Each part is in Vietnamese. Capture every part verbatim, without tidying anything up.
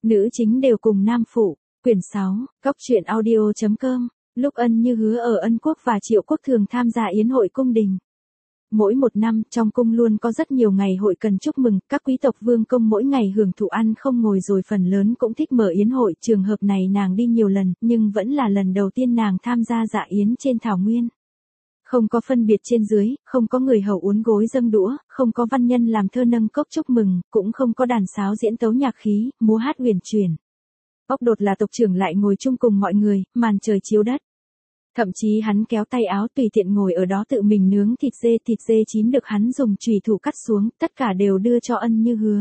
Nữ chính đều cùng nam phụ. Quyển sáu, Cóc truyện audio chấm com. Lúc Ân Như Hứa ở Ân Quốc và Triệu Quốc thường tham gia yến hội cung đình. Mỗi một năm, trong cung luôn có rất nhiều ngày hội cần chúc mừng, các quý tộc vương công mỗi ngày hưởng thụ ăn không ngồi rồi phần lớn cũng thích mở yến hội. Trường hợp này nàng đi nhiều lần, nhưng vẫn là lần đầu tiên nàng tham gia dạ yến trên thảo nguyên. Không có phân biệt trên dưới, không có người hầu uốn gối dâng đũa, không có văn nhân làm thơ nâng cốc chúc mừng, cũng không có đàn sáo diễn tấu nhạc khí, múa hát huyền chuyển. Ốc Đột là tộc trưởng lại ngồi chung cùng mọi người, màn trời chiếu đất. Thậm chí hắn kéo tay áo tùy tiện ngồi ở đó tự mình nướng thịt dê, thịt dê chín được hắn dùng chùy thủ cắt xuống, tất cả đều đưa cho Ân Như Hứa.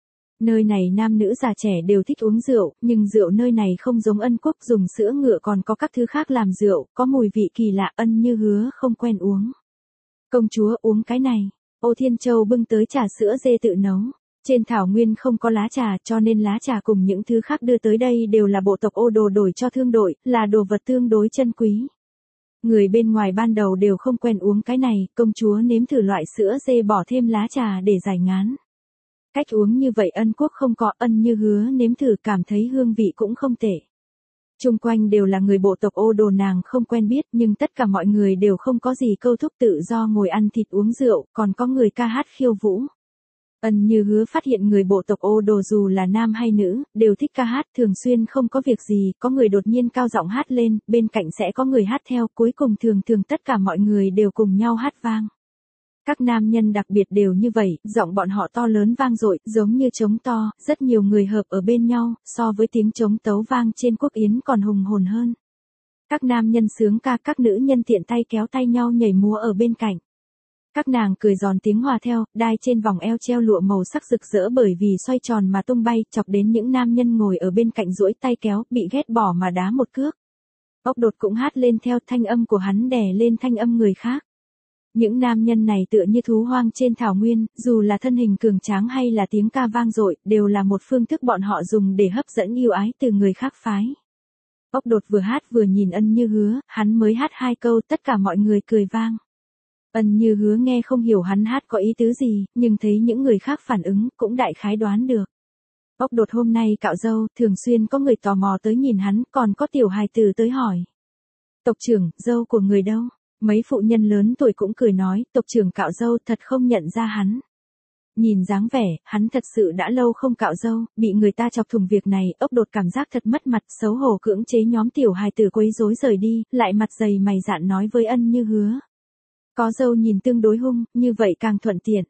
Nơi này nam nữ già trẻ đều thích uống rượu, nhưng rượu nơi này không giống Ân Quốc, dùng sữa ngựa còn có các thứ khác làm rượu, có mùi vị kỳ lạ, Ân Như Hứa không quen uống. Công chúa uống cái này. Ô Thiên Châu bưng tới trà sữa dê tự nấu. Trên thảo nguyên không có lá trà, cho nên lá trà cùng những thứ khác đưa tới đây đều là bộ tộc Ô Đồ đổi cho thương đội, là đồ vật tương đối chân quý. Người bên ngoài ban đầu đều không quen uống cái này, công chúa nếm thử loại sữa dê bỏ thêm lá trà để giải ngán. Cách uống như vậy Ân Quốc không có, Ân Như Hứa nếm thử cảm thấy hương vị cũng không tệ. Chung quanh đều là người bộ tộc Ô Đồ nàng không quen biết, nhưng tất cả mọi người đều không có gì câu thúc, tự do ngồi ăn thịt uống rượu, còn có người ca hát khiêu vũ. Ân Như Hứa phát hiện người bộ tộc Ô Đồ dù là nam hay nữ, đều thích ca hát, thường xuyên không có việc gì, có người đột nhiên cao giọng hát lên, bên cạnh sẽ có người hát theo, cuối cùng thường thường tất cả mọi người đều cùng nhau hát vang. Các nam nhân đặc biệt đều như vậy, giọng bọn họ to lớn vang dội, giống như trống to, rất nhiều người hợp ở bên nhau, so với tiếng trống tấu vang trên quốc yến còn hùng hồn hơn. Các nam nhân sướng ca, các nữ nhân tiện tay kéo tay nhau nhảy múa ở bên cạnh. Các nàng cười giòn tiếng hòa theo, đai trên vòng eo treo lụa màu sắc rực rỡ bởi vì xoay tròn mà tung bay, chọc đến những nam nhân ngồi ở bên cạnh duỗi tay kéo, bị ghét bỏ mà đá một cước. Ốc Đột cũng hát lên theo, thanh âm của hắn đè lên thanh âm người khác. Những nam nhân này tựa như thú hoang trên thảo nguyên, dù là thân hình cường tráng hay là tiếng ca vang dội, đều là một phương thức bọn họ dùng để hấp dẫn yêu ái từ người khác phái. Ốc Đột vừa hát vừa nhìn Ân Như Hứa, hắn mới hát hai câu, tất cả mọi người cười vang. Ân Như Hứa nghe không hiểu hắn hát có ý tứ gì, nhưng thấy những người khác phản ứng, cũng đại khái đoán được. Ốc Đột hôm nay cạo râu, thường xuyên có người tò mò tới nhìn hắn, còn có tiểu hài tử tới hỏi. Tộc trưởng, râu của người đâu? Mấy phụ nhân lớn tuổi cũng cười nói, tộc trưởng cạo râu thật không nhận ra hắn. Nhìn dáng vẻ, hắn thật sự đã lâu không cạo râu, bị người ta chọc thủng việc này, Ốc Đột cảm giác thật mất mặt, xấu hổ cưỡng chế nhóm tiểu hài tử quấy rối rời đi, lại mặt dày mày dạn nói với Ân Như Hứa. Có râu nhìn tương đối hung, như vậy càng thuận tiện.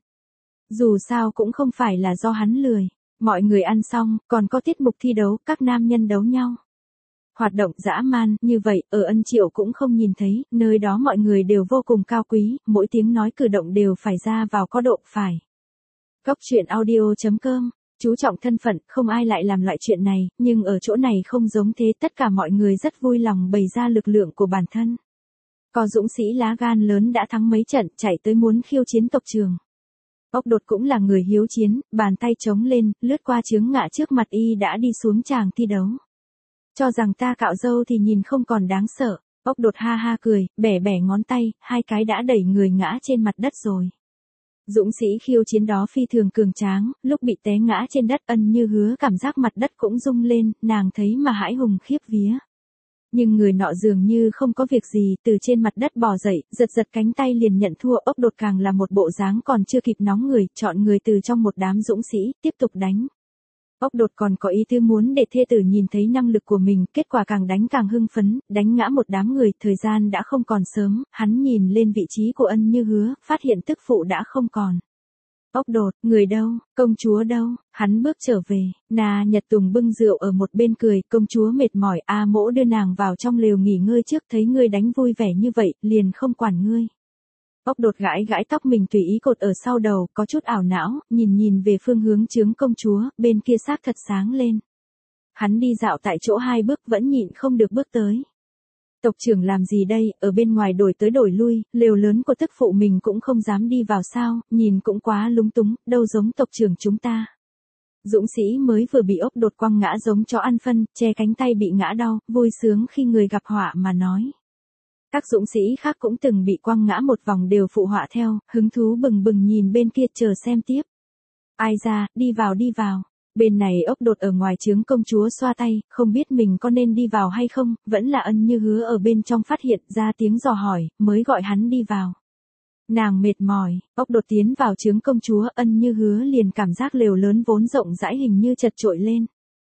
Dù sao cũng không phải là do hắn lười. Mọi người ăn xong, còn có tiết mục thi đấu, các nam nhân đấu nhau. Hoạt động dã man, như vậy, ở Ân Triệu cũng không nhìn thấy, nơi đó mọi người đều vô cùng cao quý, mỗi tiếng nói cử động đều phải ra vào có độ phải. Cóc truyện audio chấm com, chú trọng thân phận, không ai lại làm loại chuyện này, nhưng ở chỗ này không giống thế, tất cả mọi người rất vui lòng bày ra lực lượng của bản thân. Có dũng sĩ lá gan lớn đã thắng mấy trận, chạy tới muốn khiêu chiến tộc trưởng. Ốc Đột cũng là người hiếu chiến, bàn tay trống lên, lướt qua chướng ngại trước mặt y đã đi xuống tràng thi đấu. Cho rằng ta cạo râu thì nhìn không còn đáng sợ. Ốc Đột ha ha cười, bẻ bẻ ngón tay, hai cái đã đẩy người ngã trên mặt đất rồi. Dũng sĩ khiêu chiến đó phi thường cường tráng, lúc bị té ngã trên đất Ân Như Hứa cảm giác mặt đất cũng rung lên, nàng thấy mà hãi hùng khiếp vía. Nhưng người nọ dường như không có việc gì, từ trên mặt đất bò dậy, giật giật cánh tay liền nhận thua. Ốc Đột càng là một bộ dáng còn chưa kịp nóng người, chọn người từ trong một đám dũng sĩ, tiếp tục đánh. Ốc Đột còn có ý tư muốn để thê tử nhìn thấy năng lực của mình, kết quả càng đánh càng hưng phấn, đánh ngã một đám người, thời gian đã không còn sớm, hắn nhìn lên vị trí của Ân Như Hứa, phát hiện tức phụ đã không còn. Ốc Đột, người đâu, công chúa đâu, hắn bước trở về, Na Nhật Tùng bưng rượu ở một bên cười, công chúa mệt mỏi, A Mỗ đưa nàng vào trong lều nghỉ ngơi trước, thấy ngươi đánh vui vẻ như vậy, liền không quản ngươi. Ốc Đột gãi gãi tóc mình tùy ý cột ở sau đầu, có chút ảo não, nhìn nhìn về phương hướng chướng công chúa, bên kia xác thật sáng lên. Hắn đi dạo tại chỗ hai bước vẫn nhịn không được bước tới. Tộc trưởng làm gì đây, ở bên ngoài đổi tới đổi lui, lều lớn của tức phụ mình cũng không dám đi vào sao, nhìn cũng quá lúng túng, đâu giống tộc trưởng chúng ta. Dũng sĩ mới vừa bị Ốc Đột quăng ngã giống chó ăn phân, che cánh tay bị ngã đau, vui sướng khi người gặp họa mà nói. Các dũng sĩ khác cũng từng bị quăng ngã một vòng đều phụ họa theo, hứng thú bừng bừng nhìn bên kia chờ xem tiếp. Ai ra, đi vào đi vào. Bên này ốc đột ở ngoài trướng công chúa xoa tay, không biết mình có nên đi vào hay không, vẫn là Ân Như Hứa ở bên trong phát hiện ra tiếng dò hỏi, mới gọi hắn đi vào. Nàng mệt mỏi, ốc đột tiến vào trướng công chúa, Ân Như Hứa liền cảm giác lều lớn vốn rộng rãi hình như chật trội lên.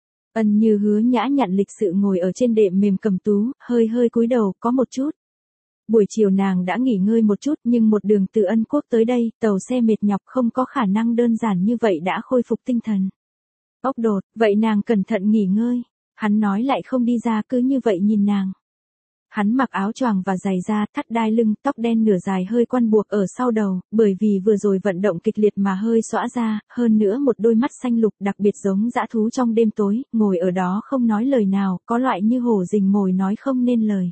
Ân Như Hứa nhã nhặn lịch sự ngồi ở trên đệm mềm cầm tú, hơi hơi cúi đầu, có một chút. Buổi chiều nàng đã nghỉ ngơi một chút nhưng một đường từ Ân Quốc tới đây, tàu xe mệt nhọc không có khả năng đơn giản như vậy đã khôi phục tinh thần. Ốc đột, vậy nàng cẩn thận nghỉ ngơi. Hắn nói lại không đi ra cứ như vậy nhìn nàng. Hắn mặc áo choàng và giày da, thắt đai lưng, tóc đen nửa dài hơi quăn buộc ở sau đầu, bởi vì vừa rồi vận động kịch liệt mà hơi xõa ra, hơn nữa một đôi mắt xanh lục đặc biệt giống dã thú trong đêm tối, ngồi ở đó không nói lời nào, có loại như hổ rình mồi nói không nên lời.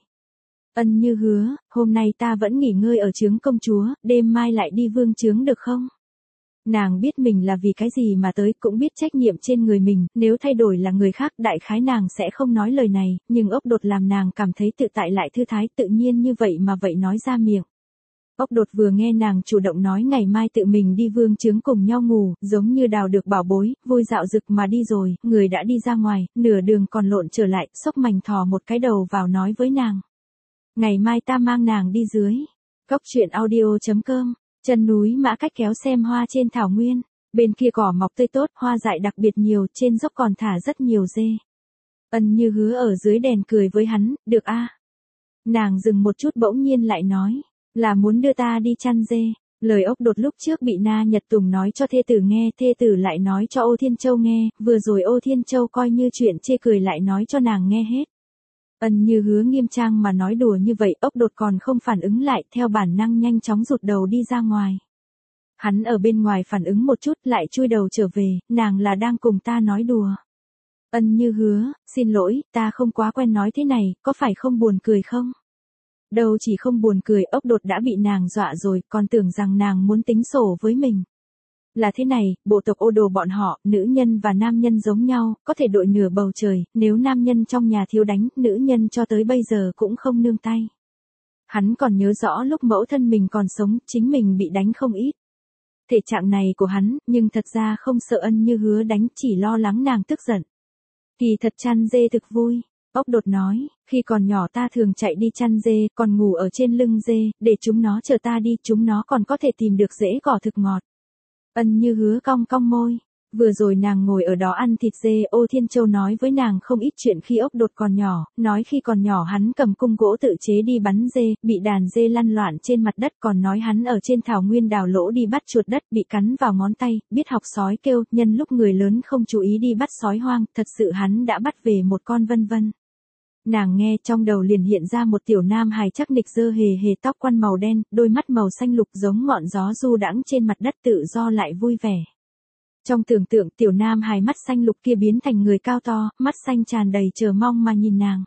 Ân Như Hứa, hôm nay ta vẫn nghỉ ngơi ở trướng công chúa, đêm mai lại đi vương trướng được không? Nàng biết mình là vì cái gì mà tới, cũng biết trách nhiệm trên người mình, nếu thay đổi là người khác đại khái nàng sẽ không nói lời này, nhưng ốc đột làm nàng cảm thấy tự tại lại thư thái tự nhiên như vậy mà vậy nói ra miệng. Ốc đột vừa nghe nàng chủ động nói ngày mai tự mình đi vương trướng cùng nhau ngủ, giống như đào được bảo bối, vui dạo dực mà đi rồi, người đã đi ra ngoài, nửa đường còn lộn trở lại, xốc mảnh thò một cái đầu vào nói với nàng. Ngày mai ta mang nàng đi dưới. Cốc truyện audio chấm com. Chân núi Mã Cách kéo xem hoa trên thảo nguyên, bên kia cỏ mọc tươi tốt, hoa dại đặc biệt nhiều, trên dốc còn thả rất nhiều dê. Ân Như Hứa ở dưới đèn cười với hắn, được a. Nàng dừng một chút bỗng nhiên lại nói, là muốn đưa ta đi chăn dê. Lời ốc đột lúc trước bị Na Nhật Tùng nói cho thê tử nghe, thê tử lại nói cho Ô Thiên Châu nghe, vừa rồi Ô Thiên Châu coi như chuyện chê cười lại nói cho nàng nghe hết. Ân Như Hứa nghiêm trang mà nói đùa như vậy, ốc đột còn không phản ứng lại, theo bản năng nhanh chóng rụt đầu đi ra ngoài. Hắn ở bên ngoài phản ứng một chút lại chui đầu trở về, nàng là đang cùng ta nói đùa. Ân Như Hứa, xin lỗi, ta không quá quen nói thế này, có phải không buồn cười không? Đâu chỉ không buồn cười, ốc đột đã bị nàng dọa rồi, còn tưởng rằng nàng muốn tính sổ với mình. Là thế này, bộ tộc Ô Đồ bọn họ, nữ nhân và nam nhân giống nhau, có thể đội nửa bầu trời, nếu nam nhân trong nhà thiếu đánh, nữ nhân cho tới bây giờ cũng không nương tay. Hắn còn nhớ rõ lúc mẫu thân mình còn sống, chính mình bị đánh không ít. Thể trạng này của hắn, nhưng thật ra không sợ Ân Như Hứa đánh, chỉ lo lắng nàng tức giận. Kỳ thật chăn dê thực vui. Ốc đột nói, khi còn nhỏ ta thường chạy đi chăn dê, còn ngủ ở trên lưng dê, để chúng nó chờ ta đi, chúng nó còn có thể tìm được rễ cỏ thực ngọt. Ân Như Hứa cong cong môi, vừa rồi nàng ngồi ở đó ăn thịt dê, Ô Thiên Châu nói với nàng không ít chuyện khi ốc đột còn nhỏ, nói khi còn nhỏ hắn cầm cung gỗ tự chế đi bắn dê, bị đàn dê lăn loạn trên mặt đất, còn nói hắn ở trên thảo nguyên đào lỗ đi bắt chuột đất, bị cắn vào ngón tay, biết học sói kêu, nhân lúc người lớn không chú ý đi bắt sói hoang, thật sự hắn đã bắt về một con vân vân. Nàng nghe trong đầu liền hiện ra một tiểu nam hài chắc nịch dơ hề hề tóc quăn màu đen, đôi mắt màu xanh lục giống ngọn gió du đãng trên mặt đất tự do lại vui vẻ. Trong tưởng tượng tiểu nam hài mắt xanh lục kia biến thành người cao to, mắt xanh tràn đầy chờ mong mà nhìn nàng.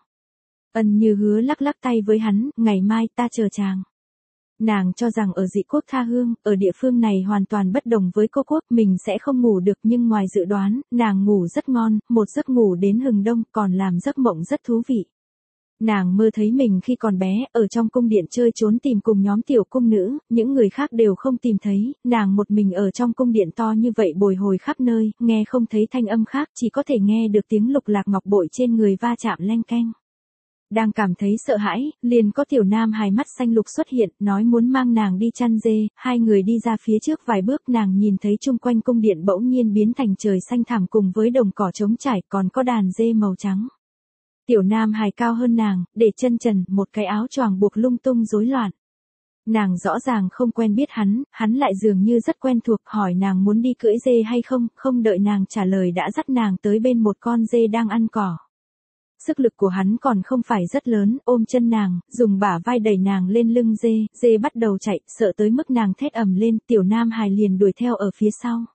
Ân Như Hứa lắc lắc tay với hắn, ngày mai ta chờ chàng. Nàng cho rằng ở dị quốc tha hương, ở địa phương này hoàn toàn bất đồng với cô quốc, mình sẽ không ngủ được nhưng ngoài dự đoán, nàng ngủ rất ngon, một giấc ngủ đến hừng đông, còn làm giấc mộng rất thú vị. Nàng mơ thấy mình khi còn bé, ở trong cung điện chơi trốn tìm cùng nhóm tiểu cung nữ, những người khác đều không tìm thấy, nàng một mình ở trong cung điện to như vậy bồi hồi khắp nơi, nghe không thấy thanh âm khác, chỉ có thể nghe được tiếng lục lạc ngọc bội trên người va chạm leng keng. Đang cảm thấy sợ hãi, liền có tiểu nam hài mắt xanh lục xuất hiện, nói muốn mang nàng đi chăn dê, hai người đi ra phía trước vài bước nàng nhìn thấy chung quanh cung điện bỗng nhiên biến thành trời xanh thẳm cùng với đồng cỏ trống trải còn có đàn dê màu trắng. Tiểu nam hài cao hơn nàng, để chân trần, một cái áo choàng buộc lung tung rối loạn. Nàng rõ ràng không quen biết hắn, hắn lại dường như rất quen thuộc, hỏi nàng muốn đi cưỡi dê hay không, không đợi nàng trả lời đã dắt nàng tới bên một con dê đang ăn cỏ. Sức lực của hắn còn không phải rất lớn, ôm chân nàng, dùng bả vai đẩy nàng lên lưng dê, dê bắt đầu chạy, sợ tới mức nàng thét ầm lên, tiểu nam hài liền đuổi theo ở phía sau.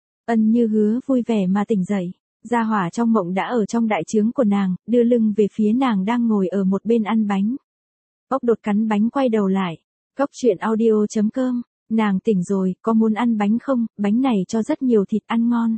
Ân Như Hứa vui vẻ mà tỉnh dậy, gia hỏa trong mộng đã ở trong đại trướng của nàng, đưa lưng về phía nàng đang ngồi ở một bên ăn bánh. Ốc đột cắn bánh quay đầu lại, cốc truyện audio chấm com, nàng tỉnh rồi, có muốn ăn bánh không, bánh này cho rất nhiều thịt ăn ngon.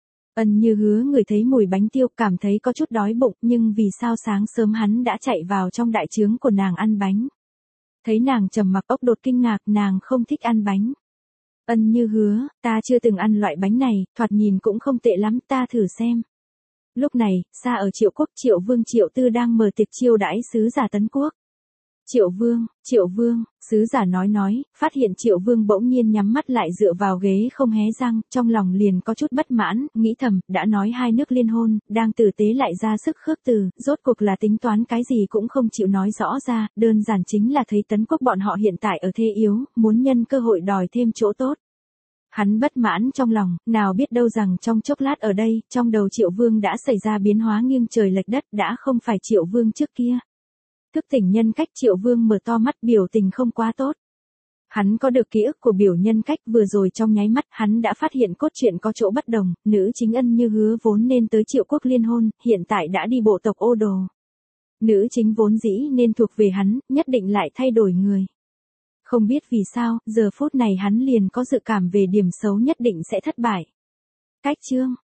Ân Như Hứa ngửi thấy mùi bánh tiêu cảm thấy có chút đói bụng nhưng vì sao sáng sớm hắn đã chạy vào trong đại trướng của nàng ăn bánh. Thấy nàng trầm mặc ốc đột kinh ngạc nàng không thích ăn bánh. Ân Như hứa, ta chưa từng ăn loại bánh này, thoạt nhìn cũng không tệ lắm, ta thử xem. Lúc này, xa ở Triệu Quốc, Triệu Vương Triệu Tư đang mở tiệc chiêu đãi sứ giả Tấn Quốc. Triệu Vương, Triệu Vương, sứ giả nói nói, phát hiện Triệu Vương bỗng nhiên nhắm mắt lại dựa vào ghế không hé răng, trong lòng liền có chút bất mãn, nghĩ thầm, đã nói hai nước liên hôn, đang tử tế lại ra sức khước từ, rốt cuộc là tính toán cái gì cũng không chịu nói rõ ra, đơn giản chính là thấy Tấn Quốc bọn họ hiện tại ở thế yếu, muốn nhân cơ hội đòi thêm chỗ tốt. Hắn bất mãn trong lòng, nào biết đâu rằng trong chốc lát ở đây, trong đầu Triệu Vương đã xảy ra biến hóa nghiêng trời lệch đất, đã không phải Triệu Vương trước kia. Thức tỉnh nhân cách, Triệu Vương mở to mắt, biểu tình không quá tốt. Hắn có được ký ức của biểu nhân cách, vừa rồi trong nháy mắt, hắn đã phát hiện cốt truyện có chỗ bất đồng, nữ chính Ân Như hứa vốn nên tới Triệu Quốc liên hôn, hiện tại đã đi bộ tộc Ô Đồ. Nữ chính vốn dĩ nên thuộc về hắn, nhất định lại thay đổi người. Không biết vì sao, giờ phút này hắn liền có dự cảm về điểm xấu nhất định sẽ thất bại. Cách chương